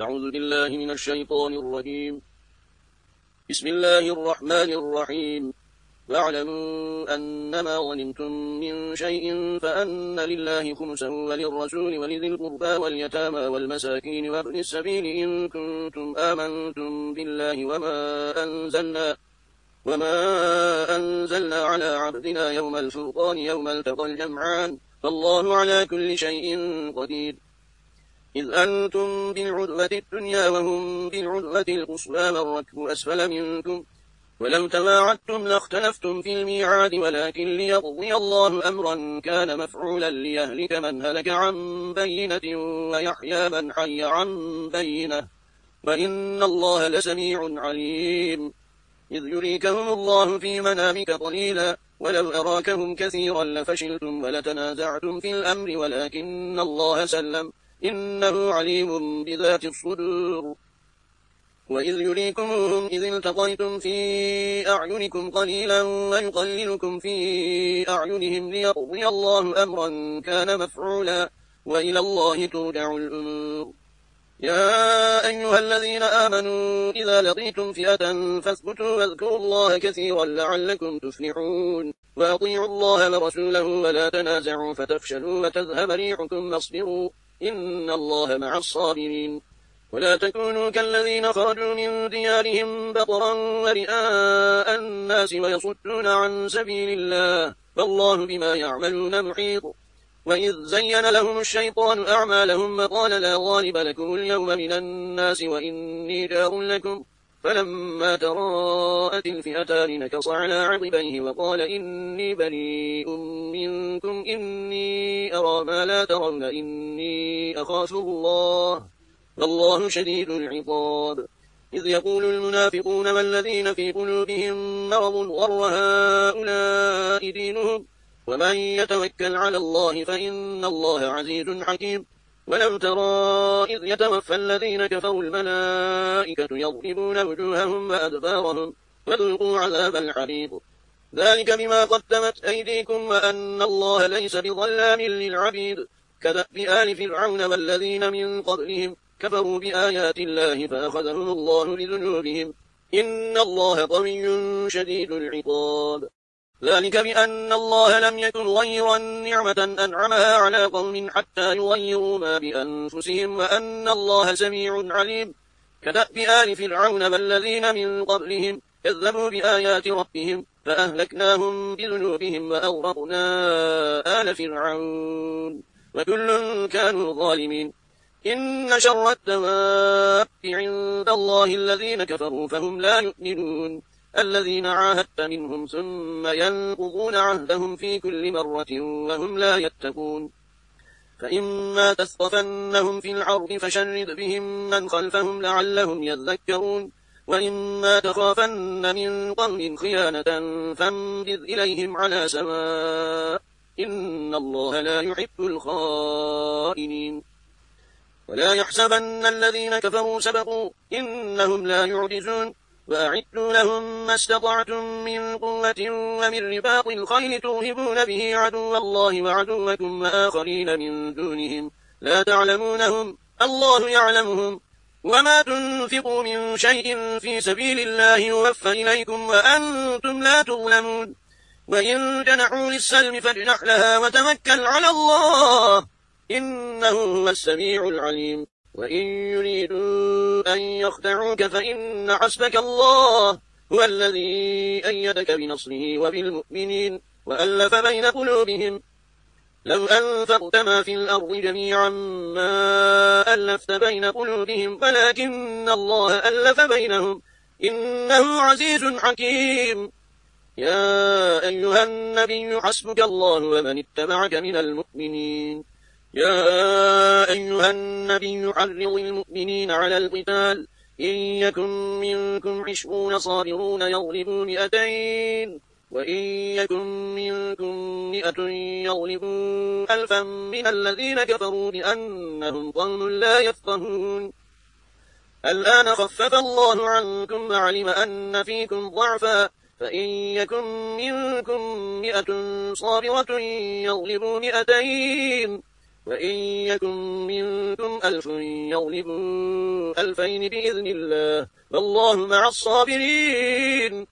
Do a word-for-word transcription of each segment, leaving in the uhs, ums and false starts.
أعوذ بالله من الشيطان الرجيم. بسم الله الرحمن الرحيم. واعلموا أنما غنمتم من شيء فأن لله خمسه وللرسول ولذي القربى واليتامى والمساكين وابن السبيل إن كنتم آمنتم بالله وما أنزلنا وما أنزلنا على عبدنا يوم الفرقان يوم التقى الجمعان فالله على كل شيء قدير. إذ أنتم بالعدوة الدنيا وهم بالعدوة القصوى والركب أسفل منكم ولو تواعدتم لاختلفتم في الميعاد ولكن ليقضي الله أمرا كان مفعولا ليهلك من هلك عن بينة ويحيى من حي عن بينة وإن الله لسميع عليم. إذ يريكهم الله في منامك قليلا ولو أراكهم كثيرا لفشلتم ولتنازعتم في الأمر ولكن الله سلم إنه عليم بذات الصدور. وإذ يريكمهم إذ التقيتم في أعينكم قليلا ويقللكم في أعينهم ليقضي الله أمرا كان مفعولا وإلى الله ترجع الأمور. يا أيها الذين آمنوا إذا لقيتم فئة فاثبتوا واذكروا الله كثيرا لعلكم تفلحون وأطيعوا الله ورسوله ولا تنازعوا فتفشلوا وتذهب ريحكم واصبروا إن الله مع الصابرين. ولا تكونوا كالذين خرجوا من ديارهم بطرا ورئاء الناس ويصدون عن سبيل الله فالله بما يعملون محيط. وإذ زين لهم الشيطان أعمالهم وقال لا غالب لكم اليوم من الناس وإني جار لكم فلما تراءت الفئتان نكص على عقبيه وقال إني بريء منكم إني أرى ما لا ترون إني أخاف الله والله شديد العقاب. إذ يقول المنافقون والذين في قلوبهم مرض غر هؤلاء دينهم ومن يتوكل على الله فإن الله عزيز حكيم. ولو ترى إذ يتوفى الذين كفروا الملائكة يضربون وجوههم وأدبارهم وذوقوا عذاب الحريق ذلك بما قدمت أيديكم وأن الله ليس بظلام للعبيد. كدأب آل فرعون والذين من قبلهم كفروا بآيات الله فأخذهم الله بذنوبهم إن الله قوي شديد العقاب. ذلك بأن الله لم يكن غيرا نعمة أنعمها على قوم حتى يغيروا ما بأنفسهم وأن الله سميع عليم. كدأب آل فرعون والذين من قبلهم كذبوا بآيات ربهم فأهلكناهم بذنوبهم وأغرقنا آل فرعون وكل كانوا ظالمين. إن شر الدواب عند الله الذين كفروا فهم لا يؤمنون الذين عاهدت منهم ثم ينقضون عهدهم في كل مرة وهم لا يتقون. فإما تثقفنهم في العرض فشرد بهم من خلفهم لعلهم يذكرون وإما تخافن من قوم خيانة فانبذ إليهم على سواء إن الله لا يحب الخائنين. ولا يحسبن الذين كفروا سبقوا إنهم لا يعجزون وأعدوا لهم ما استطعتم من قوة ومن رباط الخيل ترهبون به عدو الله وعدوكم وآخرين من دونهم لا تعلمونهم الله يعلمهم وما تنفقوا من شيء في سبيل الله يوفى إليكم وأنتم لا تظلمون. وإن جنحوا للسلم فاجنح لها وتوكل على الله إنه هو السميع العليم. وإن يريدوا أن يخدعوك فإن حسبك الله هو الذي أيدك بنصره وبالمؤمنين وألف بين قلوبهم لو أنفقت ما في الأرض جميعا ما ألفت بين قلوبهم ولكن الله ألف بينهم إنه عزيز حكيم. يا أيها النبي حسبك الله ومن اتبعك من المؤمنين. يا أيها النبي حرض المؤمنين على القتال إن يكن منكم عشرون صابرون يغلبوا مئتين وإن يكن منكم مئة يغلبوا ألفا من الذين كفروا بأنهم قوم لا يفقهون. الآن خفف الله عنكم وعلم أن فيكم ضعفا فإن يكن منكم مئة صابرة يغلبوا مئتين وإن يكن منكم ألف يغلبوا ألفين بإذن الله والله مع الصابرين.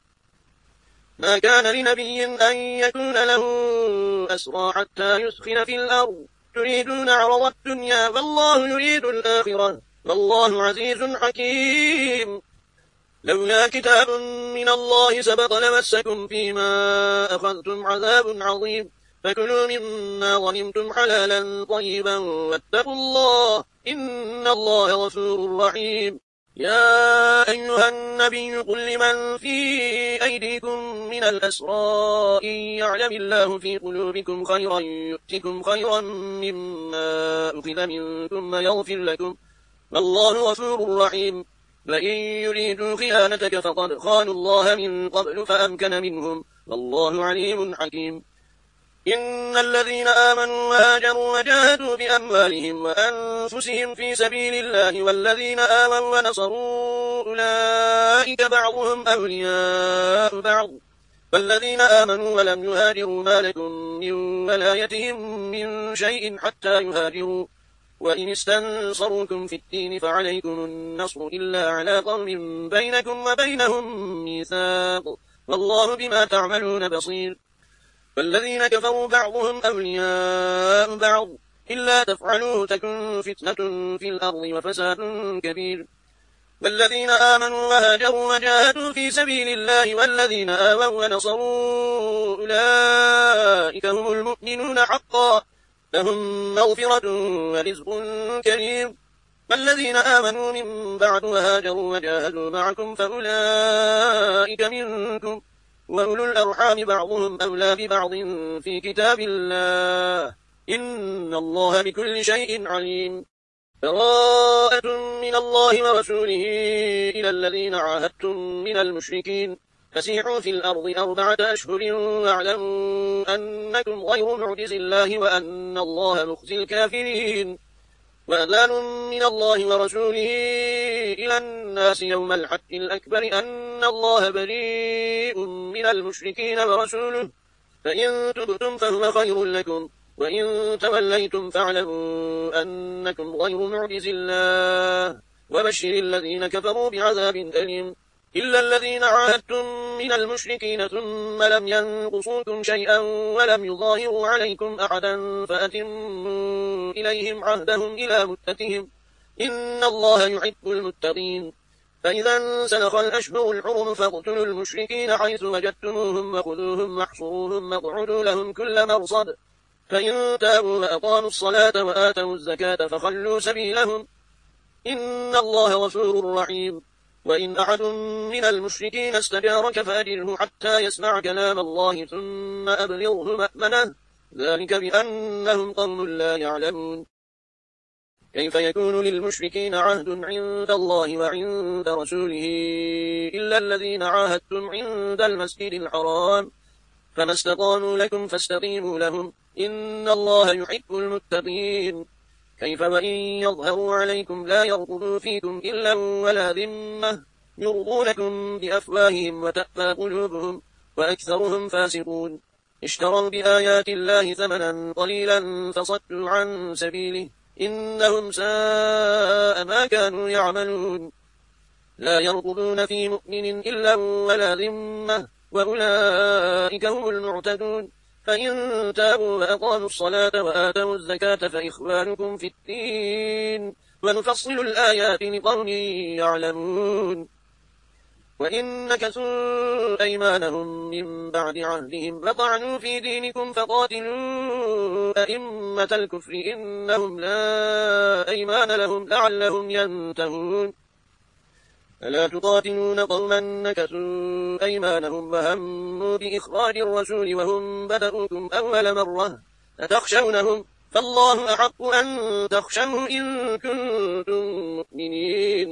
ما كان لنبي أن يكون له أسرى حتى يسخن في الأرض تريدون عرض الدنيا والله يريد الآخرة والله عزيز حكيم. لولا كتاب من الله سبق لمسكم فيما أخذتم عذاب عظيم فكلوا مما ظلمتم حلالا طيبا واتقوا الله إن الله غفور رحيم. يا أيها النبي قل لمن في أيديكم من الأسرى إن يعلم الله في قلوبكم خيرا يؤتكم خيرا مما أخذ منكم ويغفر لكم والله غفور رحيم. وإن يريدوا خيانتك فقد خانوا الله من قبل فأمكن منهم والله عليم حكيم. إن الذين آمنوا وهاجروا وجاهدوا بأموالهم وأنفسهم في سبيل الله والذين آمنوا ونصروا أولئك بعضهم أولياء بعض والذين آمنوا ولم يهاجروا ما لكم من ولايتهم من شيء حتى يهاجروا وإن استنصروكم في الدين فعليكم النصر إلا على قوم بينكم وبينهم ميثاق والله بما تعملون بصير. والذين كفروا بعضهم أولياء بعض إلا تفعلوه تكن فتنة في الأرض وفساد كبير. والذين آمنوا وهاجروا وجاهدوا في سبيل الله والذين آووا ونصروا أولئك هم المؤمنون حقا لهم مغفرة ورزق كريم. والذين آمنوا من بعد وهاجروا وجاهدوا معكم فأولئك منكم وأولو الأرحام بعضهم أولى ببعض في كتاب الله إن الله بكل شيء عليم. براءة من الله ورسوله إلى الذين عاهدتم من المشركين فسيحوا في الأرض أربعة أشهر واعلموا أنكم غير معجز الله وأن الله مخزي الكافرين. وأذان من الله ورسوله إلى الناس يوم الحج الأكبر أن الله بريء من المشركين ورسوله فإن تبتم فهو خير لكم وإن توليتم فاعلموا أنكم غير معجز الله وبشر الذين كفروا بعذاب أليم. إلا الذين عاهدتم من المشركين ثم لم ينقصوكم شيئا ولم يظاهروا عليكم أحدا فأتموا إليهم عهدهم إلى مدتهم إن الله يحب المتقين. فإذا انسلخ الأشهر الحرم فاقتلوا المشركين حيث وجدتموهم وخذوهم واحصروهم واقعدوا لهم كل مرصد فإن تابوا وأقاموا الصلاة وآتوا الزكاة فخلوا سبيلهم إن الله غفور رحيم. وإن أحد من المشركين استجارك فأجره حتى يسمع كلام الله ثم أبلغه مأمنه ذلك بأنهم قوم لا يعلمون. كيف يكون للمشركين عهد عند الله وعند رسوله إلا الذين عاهدتم عند المسجد الحرام فما استقاموا لكم فاستقيموا لهم إن الله يحب المتقين. كيف وإن يظهروا عليكم لا يرقبوا فيكم إلا ولا ذمة يرضونكم بأفواههم وتأبى قلوبهم وأكثرهم فاسقون. اشتروا بآيات الله ثمنا قليلا فصدوا عن سبيله إنهم ساء ما كانوا يعملون. لا يرقبون في مؤمن إلا ولا ذمة وأولئك هم المعتدون. فإن تابوا وأقاموا الصلاة وآتوا الزكاة فإخوانكم في الدين ونفصل الآيات لقوم يعلمون. وإن نكثوا أيمانهم من بعد عهدهم وطعنوا في دينكم فقاتلوا أئمة الكفر إنهم لا أيمان لهم لعلهم ينتهون. ألا تقاتلون قوما نكثوا أيمانهم وهموا بإخراج الرسول وهم بدأوكم أول مرة أتخشونهم فالله أحق أن تخشوه إن كنتم مؤمنين.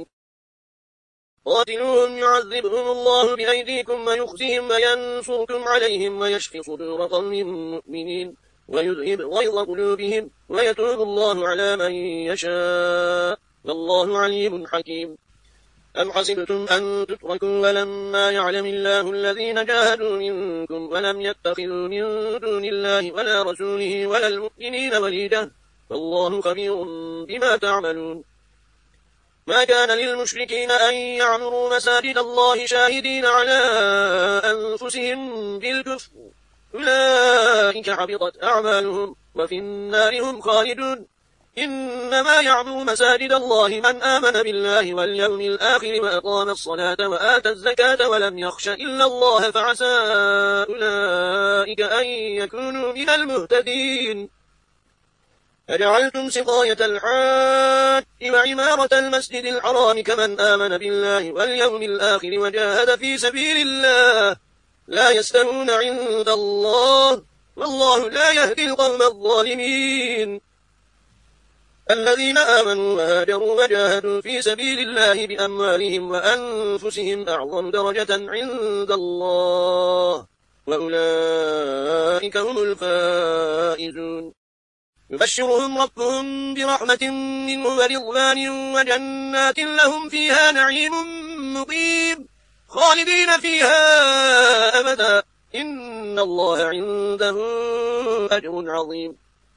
قاتلوهم يعذبهم الله بأيديكم ويخزهم وينصركم عليهم ويشفي صدور قوم مؤمنين ويذهب غيظ قلوبهم ويتوب الله على من يشاء والله عليم حكيم. أم حسبتم أن تتركوا ولما يعلم الله الذين جاهدوا منكم ولم يتخذوا من دون الله ولا رسوله ولا المؤمنين وليدا والله خبير بما تعملون. ما كان للمشركين أن يعمروا مساجد الله شاهدين على أنفسهم بالكفر، أولئك حبطت أعمالهم وفي النار هم خالدون. إنما يعمر مساجد الله من آمن بالله واليوم الآخر وأقام الصلاة وآتى الزكاة ولم يخش إلا الله فعسى أولئك أن يكونوا من المهتدين. أجعلتم سقاية الحاج وعمارة المسجد الحرام كمن آمن بالله واليوم الآخر وجاهد في سبيل الله لا يستوون عند الله والله لا يهدي القوم الظالمين. الذين آمنوا وهاجروا وجاهدوا في سبيل الله بأموالهم وأنفسهم أعظم درجة عند الله وأولئك هم الفائزون. يبشرهم ربهم برحمة منه ورضوان وجنات لهم فيها نعيم مقيم خالدين فيها أبدا إن الله عنده أجر عظيم.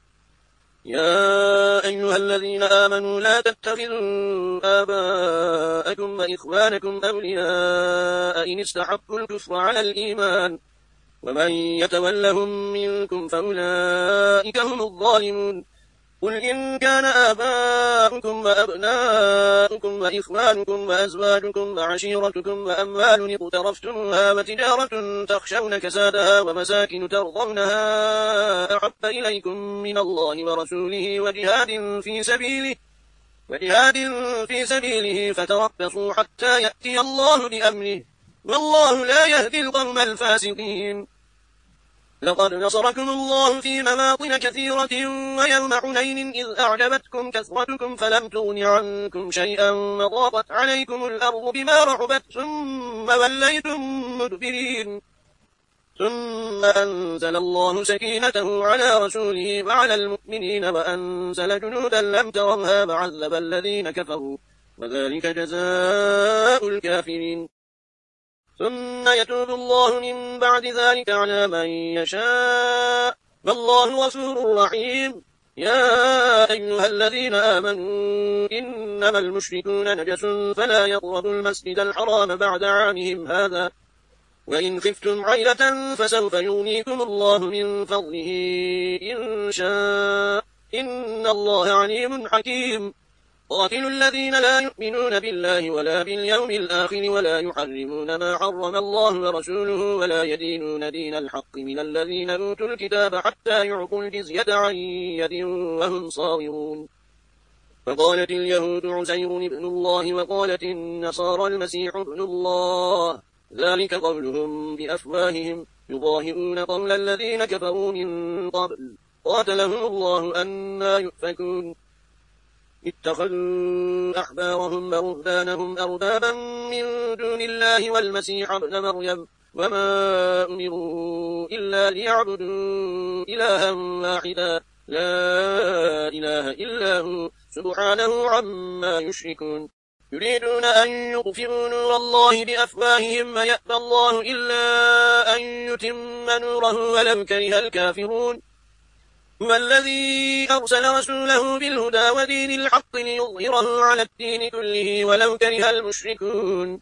يا أيها الذين آمنوا لا تتخذوا آباءكم وإخوانكم أولياء إن استحبوا الكفر على الإيمان ومن يتولهم منكم فأولئك هم الظالمون. قل إن كان آباؤكم وأبناؤكم وإخوانكم وأزواجكم وعشيرتكم وأموال اقترفتموها وتجارة تخشون كسادها ومساكن ترضونها أحب إليكم من الله ورسوله وجهاد في سبيله وجهاد في سبيله فتربصوا حتى يأتي الله بأمره والله لا يهدي القوم الفاسقين. لقد نصركم الله في مواطن كثيرة ويوم حنين إذ أعجبتكم كثرتكم فلم تغن عنكم شيئا وضاقت عليكم الأرض بما رحبت ثم وليتم مدبرين. ثم أنزل الله سكينته على رسوله وعلى المؤمنين وأنزل جنودا لم ترها وعذب الذين كفروا وذلك جزاء الكافرين. ثم يتوب الله من بعد ذلك على من يشاء والله غفور رحيم. يا أيها الذين آمنوا إنما المشركون نجس فلا يقربوا المسجد الحرام بعد عامهم هذا وإن خفتم عيلة فسوف يغنيكم الله من فضله إن شاء إن الله عليم حكيم. قاتلوا الذين لا يؤمنون بالله ولا باليوم الآخر ولا يحرمون ما حرم الله ورسوله ولا يدينون دين الحق من الذين أوتوا الكتاب حتى يعطوا الجزية عن يد وهم صاغرون. فقالت اليهود عزير ابن الله وقالت النصارى المسيح ابن الله ذلك قولهم بأفواههم يضاهئون قول الذين كفروا من قبل قاتلهم الله أنى يؤفكون. اتخذوا أحبارهم ورهبانهم أربابا من دون الله والمسيح ابن مريم وما أمروا إلا ليعبدوا إلها واحدا لا إله إلا هو سبحانه عما يشركون. يريدون أن يطفئوا نور الله بأفواههم ويأبى الله إلا أن يتم نوره ولو كره الكافرون. هو الذي أرسل رسوله بالهدى ودين الحق ليظهره على الدين كله ولو كره المشركون.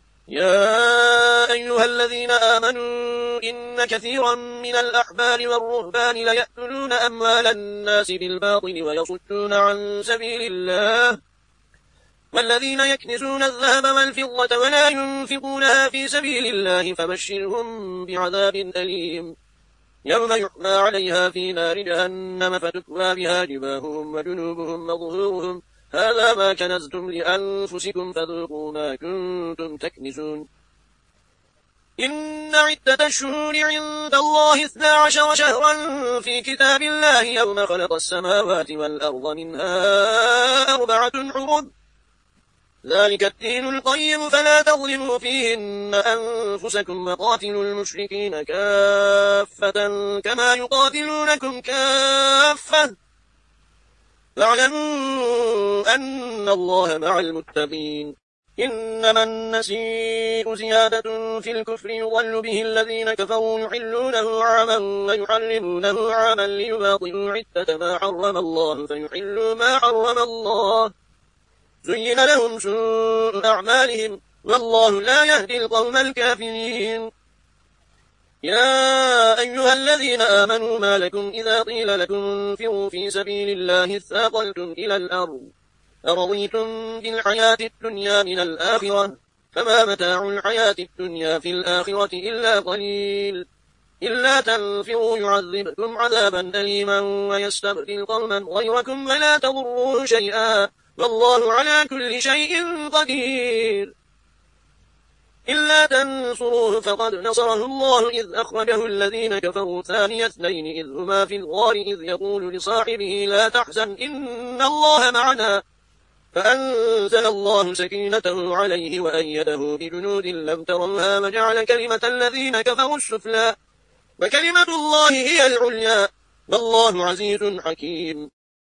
يا أيها الذين آمنوا إن كثيرا من الأحبار والرهبان ليأكلون أموال الناس بالباطل ويصدون عن سبيل الله والذين يكنزون الذهب والفضة ولا ينفقونها في سبيل الله فبشرهم بعذاب أليم يوم يحمى عليها في نار جهنم فتكوى بها جباههم وجنوبهم وظهورهم هذا ما كنزتم لأنفسكم فذوقوا ما كنتم تكنزون. إن عدة الشهور عند الله اثنا عشر شهرا في كتاب الله يوم خلق السماوات والأرض منها أربعة حرم ذلك الدين القيم فلا تظلموا فيهن أنفسكم وقاتلوا المشركين كافة كما يقاتلونكم كافة واعلموا أن الله مع المتقين. إنما النسيء زيادة في الكفر يضل به الذين كفروا يحلونه عاما ويحرمونه عاما ليباطلوا عدة ما حرم الله فيحلوا ما حرم الله زين لهم سوء أعمالهم والله لا يهدي القوم الكافرين. يا أيها الذين آمنوا ما لكم إذا قيل لكم انفروا في سبيل الله اثاقلتم إلى الأرض أرضيتم بالحياة الدنيا من الآخرة فما متاع الحياة الدنيا في الآخرة إلا قليل إلا تنفروا يعذبكم عذابا أليما ويستبدل قوما غيركم ولا تضروه شيئا والله على كل شيء قدير. إلا تنصروه فقد نصره الله إذ أخرجه الذين كفروا ثاني اثنين إذ هما في الغار إذ يقول لصاحبه لا تحزن إن الله معنا فأنزل الله سكينته عليه وأيده بجنود لم تروها وجعل كلمة الذين كفروا السفلى وكلمة الله هي العليا والله عزيز حكيم.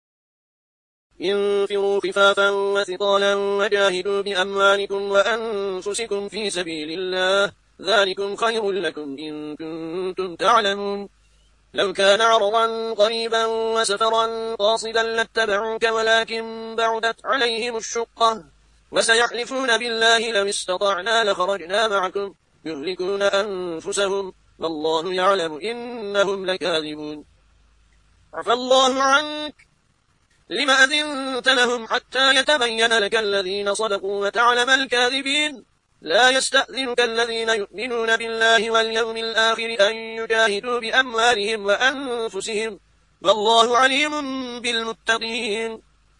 انفروا خفافا وثقالا وجاهدوا بأموالكم وأنفسكم في سبيل الله ذلكم خير لكم إن كنتم تعلمون. لو كان عرضا قريبا وسفرا قاصدا لاتبعوك ولكن بعدت عليهم الشقة وسيحلفون بالله لو استطعنا لخرجنا معكم يهلكون أنفسهم والله يعلم إنهم لكاذبون. عفى الله عنك لما أذنت لهم حتى يتبين لك الذين صدقوا وتعلم الكاذبين. لا يستأذنك الذين يؤمنون بالله واليوم الآخر أن يجاهدوا بأموالهم وأنفسهم والله عليم بالمتقين.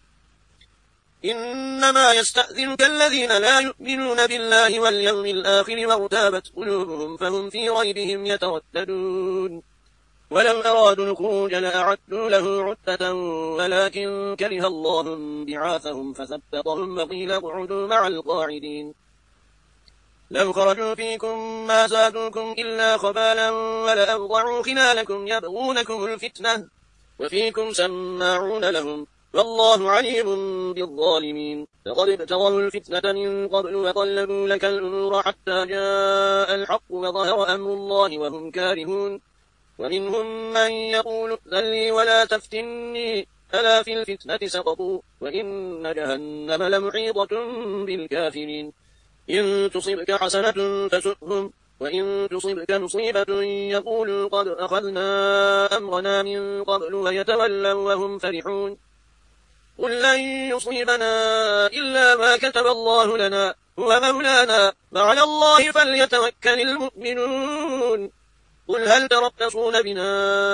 إنما يستأذنك الذين لا يؤمنون بالله واليوم الآخر وارتابت قلوبهم فهم في ريبهم يترددون. ولو أرادوا الخروج لأعدوا له عدة ولكن كره الله بعاثهم فثبتهم وقيل اقعدوا مع القاعدين. لو خرجوا فيكم ما زادوكم إلا خبالا ولأوضعوا خلالكم يبغونكم الفتنة وفيكم سماعون لهم والله عليم بالظالمين. لقد ابتغوا الفتنة من قبل وقلبوا لك الأمور حتى جاء الحق وظهر أمر الله وهم كارهون. ومنهم من يقول ائذن لي ولا تفتني ألا في الفتنة سقطوا وإن جهنم لمحيطة بالكافرين. إن تصبك حسنة تسؤهم وإن تصبك مصيبة يقولوا قد أخذنا أمرنا من قبل ويتولوا وهم فرحون. قل لن يصيبنا إلا ما كتب الله لنا هو مولانا وعلى الله فليتوكل المؤمنون. قل هل تربصون بنا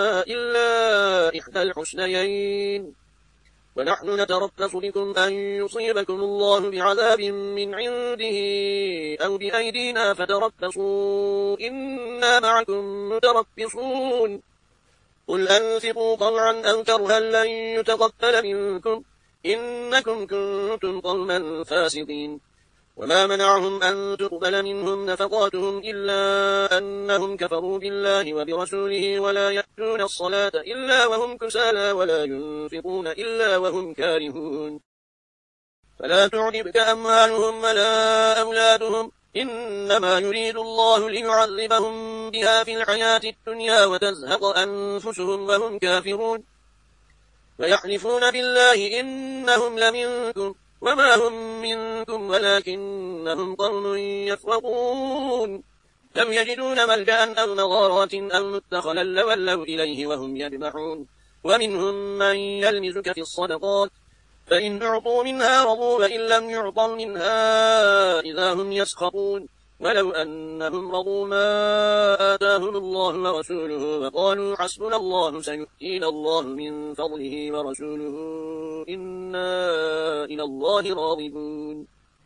إلا إحدى الحسنيين ونحن نتربص بكم أن يصيبكم الله بعذاب من عنده أو بأيدينا فتربصوا إنا معكم متربصون. قل أنفقوا طوعا أو كرها لن يتقبل منكم إنكم كنتم قوما فاسقين. وما منعهم أن تقبل منهم نفقاتهم إلا أنهم كفروا بالله وبرسوله ولا يأتون الصلاة إلا وهم كسالى ولا ينفقون إلا وهم كارهون. فلا تعجبك أموالهم ولا أولادهم إنما يريد الله ليعذبهم بها في الحياة الدنيا وتزهق أنفسهم وهم كافرون. ويحلفون بالله إنهم لمنكم وما هم منكم ولكنهم قوم يفرقون. لم يجدون ملجأ أو مغارات أو مدخلا لولوا إليه وهم يجمحون. ومنهم من يلمزك في الصدقات فإن أعطوا منها رضوا وإن لم يعطوا منها إذا هم يسخطون. ولو أنهم رضوا ما آتاهم الله ورسوله وقالوا حسبنا الله سيؤتينا الله من فضله ورسوله إنا إلى الله راغبون.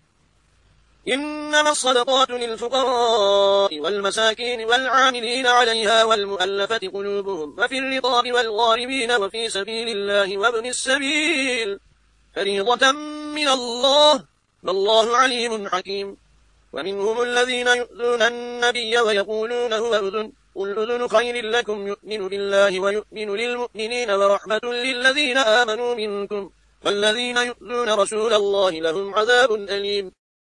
إنما الصدقات للفقراء والمساكين والعاملين عليها والمؤلفة قلوبهم وفي الرقاب والغارمين وفي سبيل الله وابن السبيل فريضة من الله والله عليم حكيم. ومنهم الذين يؤذون النبي ويقولون هو أذن قل أذن خير لكم يؤمن بالله ويؤمن للمؤمنين ورحمة للذين آمنوا منكم والذين يؤذون رسول الله لهم عذاب أليم.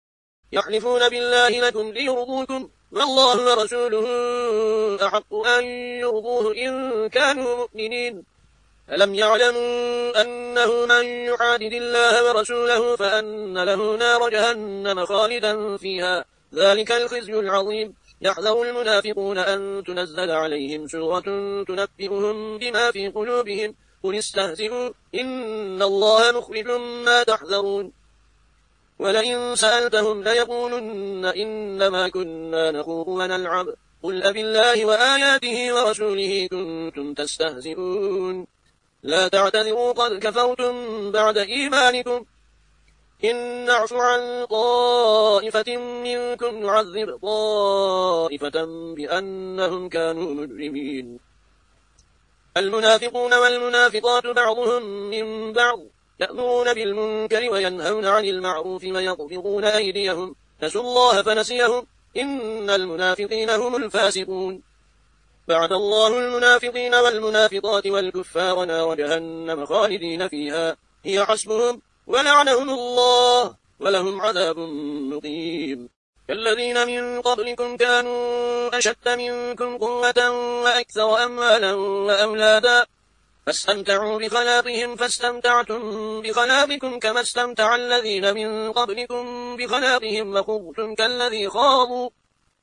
يحلفون بالله لكم ليرضوكم والله ورسوله أحق أن يرضوه إن كانوا مؤمنين. ألم يعلموا أنه من يحادد الله ورسوله فأن له نار جهنم خالدا فيها ذلك الخزي العظيم. يحذر المنافقون أن تنزل عليهم سورة تنبئهم بما في قلوبهم قل استهزئوا إن الله مخرج ما تحذرون. ولئن سألتهم ليقولن إنما كنا نخوض ونلعب قل أبالله وآياته ورسوله كنتم تستهزئون لا تعتذروا قد كفرتم بعد إيمانكم إن نعفو عن طائفة منكم نعذب طائفة بأنهم كانوا مجرمين. المنافقون والمنافقات بعضهم من بعض يأمرون بالمنكر وينهون عن المعروف ويقبضون أيديهم نسوا الله فنسيهم إن المنافقين هم الفاسقون. بعد الله المنافقين والمنافقات والكفار نار جهنم خالدين فيها هي حسبهم ولعنهم الله ولهم عذاب مقيم. كالذين من قبلكم كانوا أشد منكم قوة وأكثر أموالا وأولادا فاستمتعوا بخلاقهم فاستمتعتم بخلاقكم كما استمتع الذين من قبلكم بخلاقهم وخضتم كالذي خاضوا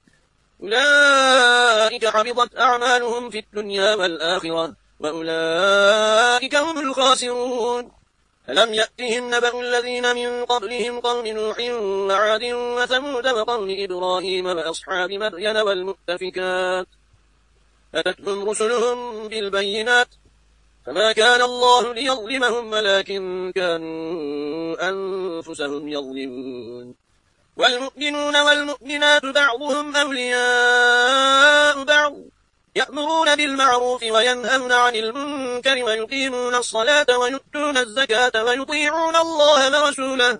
أولئك حبطت أعمالهم في الدنيا والآخرة وأولئك هم الخاسرون. ألم يأتهم نبأ الذين من قبلهم قوم نوح وعاد وثمود وقوم إبراهيم وأصحاب مدين والمؤتفكات أتتهم رسلهم بالبينات فما كان الله ليظلمهم ولكن كانوا أنفسهم يظلمون. والمؤمنون والمؤمنات بعضهم أولياء بعض يأمرون بالمعروف وينهون عن المنكر ويقيمون الصلاة ويؤتون الزكاة ويطيعون الله ورسوله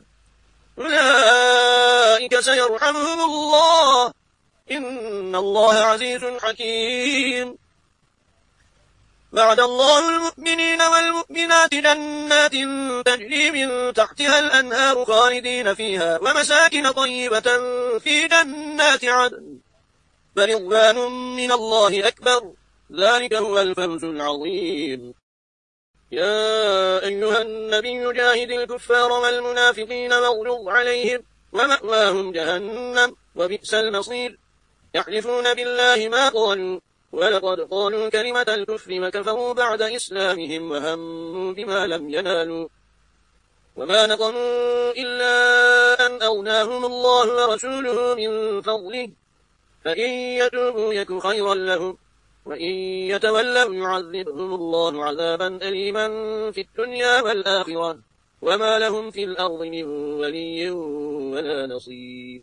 أولئك سيرحمهم الله إن الله عزيز حكيم. بعد الله المؤمنين والمؤمنات جنات تجري من تحتها الأنهار خالدين فيها ومساكن طيبة في جنات عدن فرضوان من الله أكبر ذلك هو الفوز العظيم. يا أيها النبي جاهد الكفار والمنافقين واغلظ عليهم ومأواهم جهنم وبئس المصير. يحلفون بالله ما قالوا ولقد قالوا كلمة الكفر وكفروا بعد إسلامهم وهموا بما لم ينالوا وما نقموا إلا أن أغناهم الله ورسوله من فضله فإن يتوبوا يك خيرا لهم وإن يتولوا يعذبهم الله عذابا أليما في الدنيا والآخرة وما لهم في الأرض من ولي ولا نصير.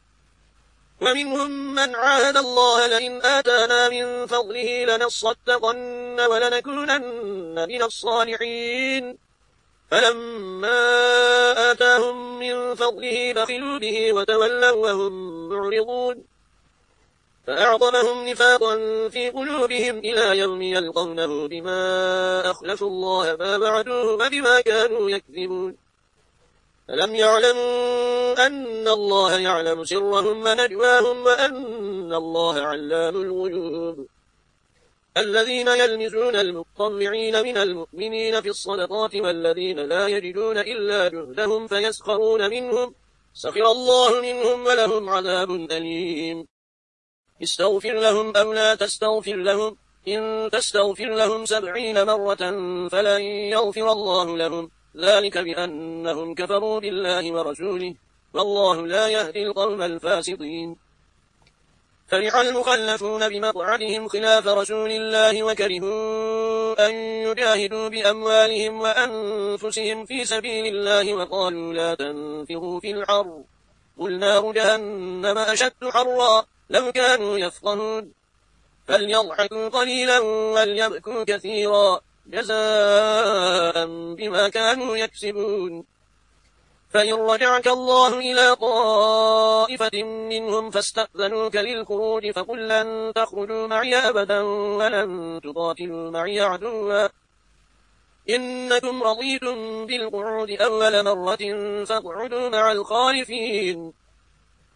ومنهم من عاهد الله لئن آتانا من فضله لنصدقن ولنكونن من الصالحين فلما آتاهم من فضله بخلوا به وتولوا وهم معرضون فأعظمهم نفاقا في قلوبهم إلى يوم يلقونه بما أخلفوا الله ما بعدوه وبما كانوا يكذبون. ألم يعلموا أن الله يعلم سرهم ونجواهم وأن الله علام الغيوب. الذين يلمزون المطوعين من المؤمنين في الصدقات والذين لا يجدون إلا جهدهم فيسخرون منهم سخر الله منهم ولهم عذاب أليم. استغفر لهم أو لا تستغفر لهم إن تستغفر لهم سبعين مرة فلن يغفر الله لهم ذلك بأنهم كفروا بالله ورسوله والله لا يهدي القوم الفاسقين. فرح المخلفون بمقعدهم خلاف رسول الله وكرهوا أن يجاهدوا بأموالهم وأنفسهم في سبيل الله وقالوا لا تنفروا في الحر قل نار جهنم أشد حرا لو كانوا يفقهون فليضحكوا قليلا وليبكوا كثيرا جزاء بما كانوا يكسبون. فإن رجعك الله إلى طائفة منهم فاستأذنوك للخروج فقل لن تخرجوا معي أبدا ولن تقاتلوا معي عدوا إنكم رضيتم بالقعود أول مرة فاقعدوا مع الخالفين.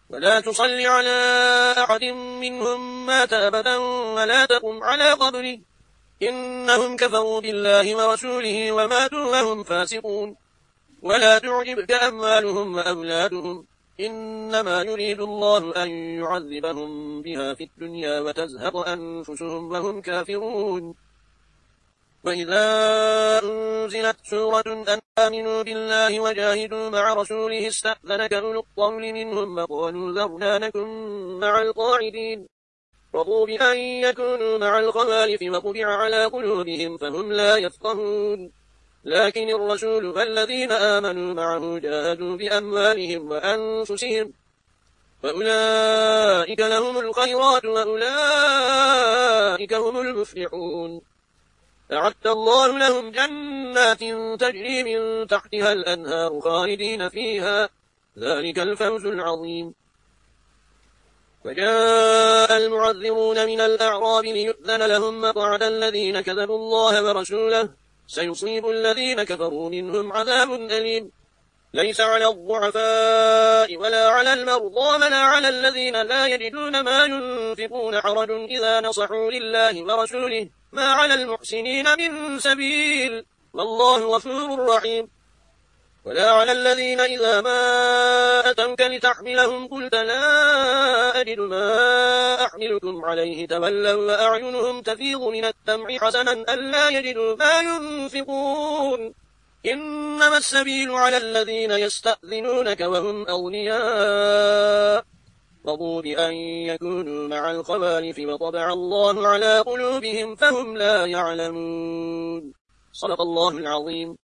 ولا تصل على أحد منهم مات أبدا ولا تقم على قبره إنهم كفروا بالله ورسوله وماتوا وهم فاسقون ولا تعجبك أموالهم وأولادهم إنما يريد الله أن يعذبهم بها في الدنيا وتزهق أنفسهم وهم كافرون وإذا أنزلت سورة أن آمنوا بالله وجاهدوا مع رسوله استأذنك أولو الطول منهم وقالوا ذرنا نكن مع القاعدين رضوا بأن يكونوا مع الخوالف وطبع على قلوبهم فهم لا يفقهون لكن الرسول والذين آمنوا معه جاهدوا بأموالهم وأنفسهم وأولئك لهم الخيرات وأولئك هم المفلحون أعد الله لهم جنات تجري من تحتها الأنهار خالدين فيها ذلك الفوز العظيم وجاء المعذرون من الأعراب ليؤذن لهم مقعد الذين كذبوا الله ورسوله سيصيب الذين كفروا منهم عذاب أليم ليس على الضعفاء ولا على المرضى ولا على الذين لا يجدون ما ينفقون حرج إذا نصحوا لله ورسوله ما على المحسنين من سبيل والله غفور رحيم ولا على الذين إذا ما أتوك لتحملهم قلت لا أجد ما أحملكم عليه تولوا وأعينهم تفيض من الدمع حسنا ألا يجدوا ما ينفقون إنما السبيل على الذين يستأذنونك وهم أغنياء رضوا بأن يكونوا مع الخوالف وطبع الله على قلوبهم فهم لا يعلمون صدق الله العظيم.